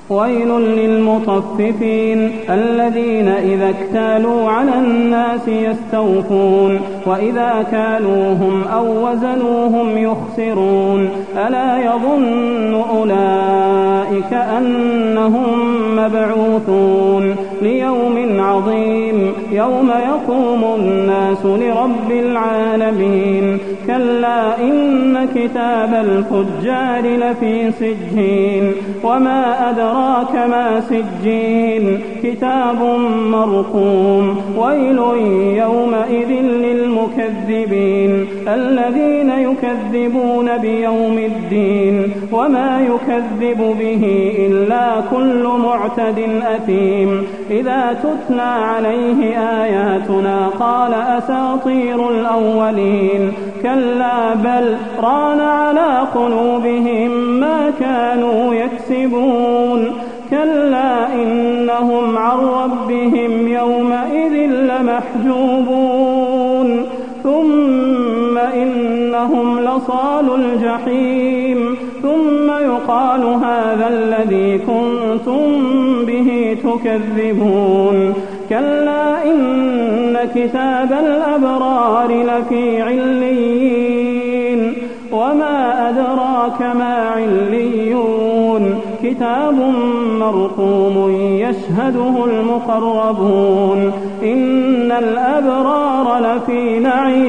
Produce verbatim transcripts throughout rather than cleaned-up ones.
ويل للمطففين الذين إذا اكتالوا على الناس يستوفون وإذا كالوهم أو وزنوهم يخسرون ألا يظن أولئك أنهم مبعوثون ليوم عظيم يوم يقوم الناس لرب العالمين كلا إن كتاب الفجار لفي سجين وما أدراك ما سجين كتاب مرقوم ويل يومئذ للمكذبين الذين يكذبون بيوم الدين وما يكذب به إلا كل معتد أثيم إذا تتلى عليه آياتنا قال أساطير الأولين كلا بل ران على قلوبهم ما كانوا يكسبون كلا إنهم عن ربهم يومئذ لمحجوبون ثم إنهم لصالو الجحيم ثم يقال هذا الذي كنتم به تكذبون كلا إن كتاب الأبرار لفي عليين وما أدراك ما عليون كتاب مرقوم يشهده المقربون إن الأبرار لفي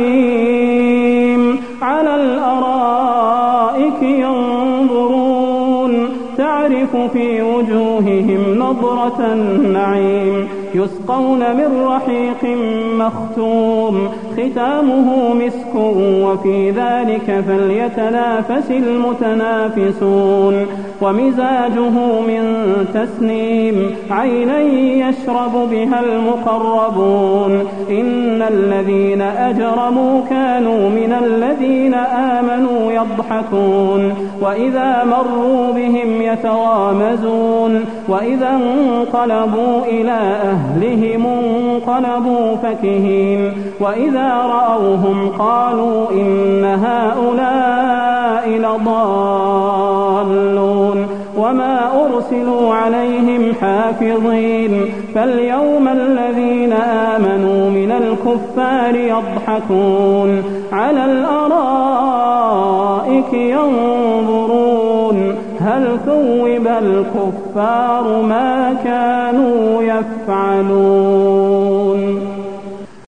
نعيم على الأرائك ينظرون تعرف في وجوههم نضرة النعيم يسقون من رحيق مختوم ختامه مسك وفي ذلك فليتنافس المتنافسون ومزاجه من تسنيم عينا يشرب بها المقربون إن الذين أجرموا كانوا من الذين آمنوا يضحكون وإذا مروا بهم يتغامزون وإذا انقلبوا إلى أهلهم انقلبوا فكهين وإذا رأوهم قالوا إن هؤلاء لضالون وما أرسلوا عليهم حافظين فاليوم الذين آمنوا من الكفار يضحكون على الأرائك ينظرون هل ثوب الكفار ما كانوا يفعلون.